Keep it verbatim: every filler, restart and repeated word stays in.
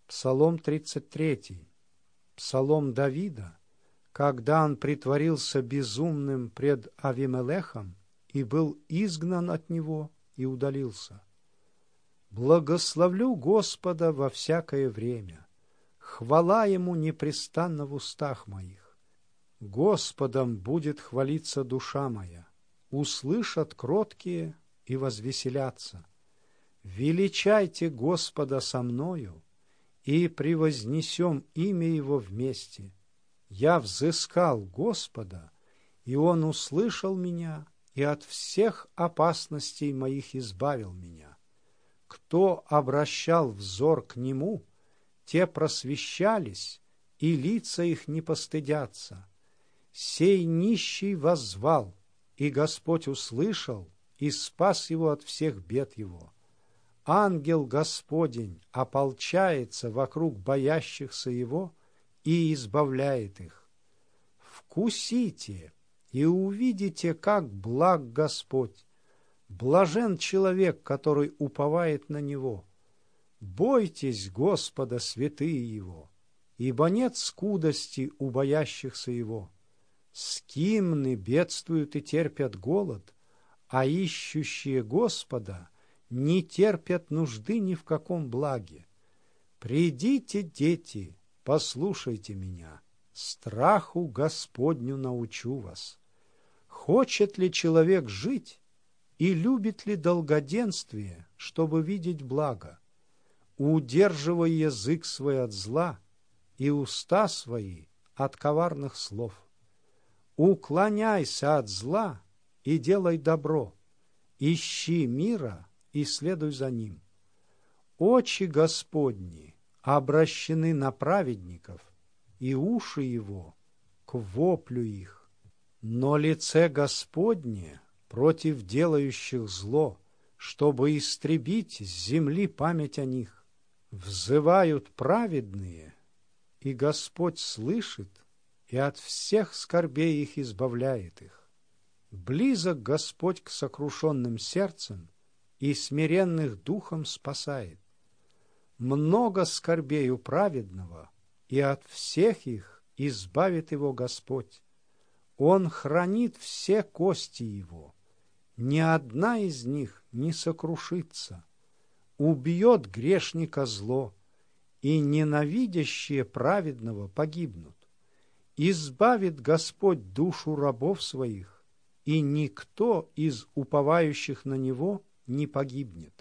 Псалом тридцать третий. Псалом Давида, когда он притворился безумным пред Авимелехом и был изгнан от него и удалился. Благословлю Господа во всякое время, хвала Ему непрестанно в устах моих. Господом будет хвалиться душа моя, услышат кроткие и возвеселятся. Величайте Господа со мною, и превознесем имя Его вместе. Я взыскал Господа, и Он услышал меня, и от всех опасностей моих избавил меня. Кто обращал взор к Нему, те просвещались, и лица их не постыдятся. Сей нищий воззвал, и Господь услышал, и спас его от всех бед его. Ангел Господень ополчается вокруг боящихся Его и избавляет их. Вкусите и увидите, как благ Господь. Блажен человек, который уповает на Него. Бойтесь Господа, святые Его, ибо нет скудости у боящихся Его. Скимны бедствуют и терпят голод, а ищущие Господа не терпят нужды ни в каком благе. Придите, дети, послушайте меня, страху Господню научу вас. Хочет ли человек жить и любит ли долгоденствие, чтобы видеть благо? Удерживай язык свой от зла и уста свои от коварных слов. Уклоняйся от зла и делай добро, ищи мира и следуй за ним. Очи Господни обращены на праведников, и уши Его к воплю их. Но лице Господне против делающих зло, чтобы истребить с земли память о них. Взывают праведные, и Господь слышит, и от всех скорбей их избавляет их. Близок Господь к сокрушенным сердцем, и смиренных духом спасает. Много скорбей у праведного, и от всех их избавит его Господь. Он хранит все кости его, ни одна из них не сокрушится. Убьет грешника зло, и ненавидящие праведного погибнут. Избавит Господь душу рабов своих, и никто из уповающих на Него не погибнет.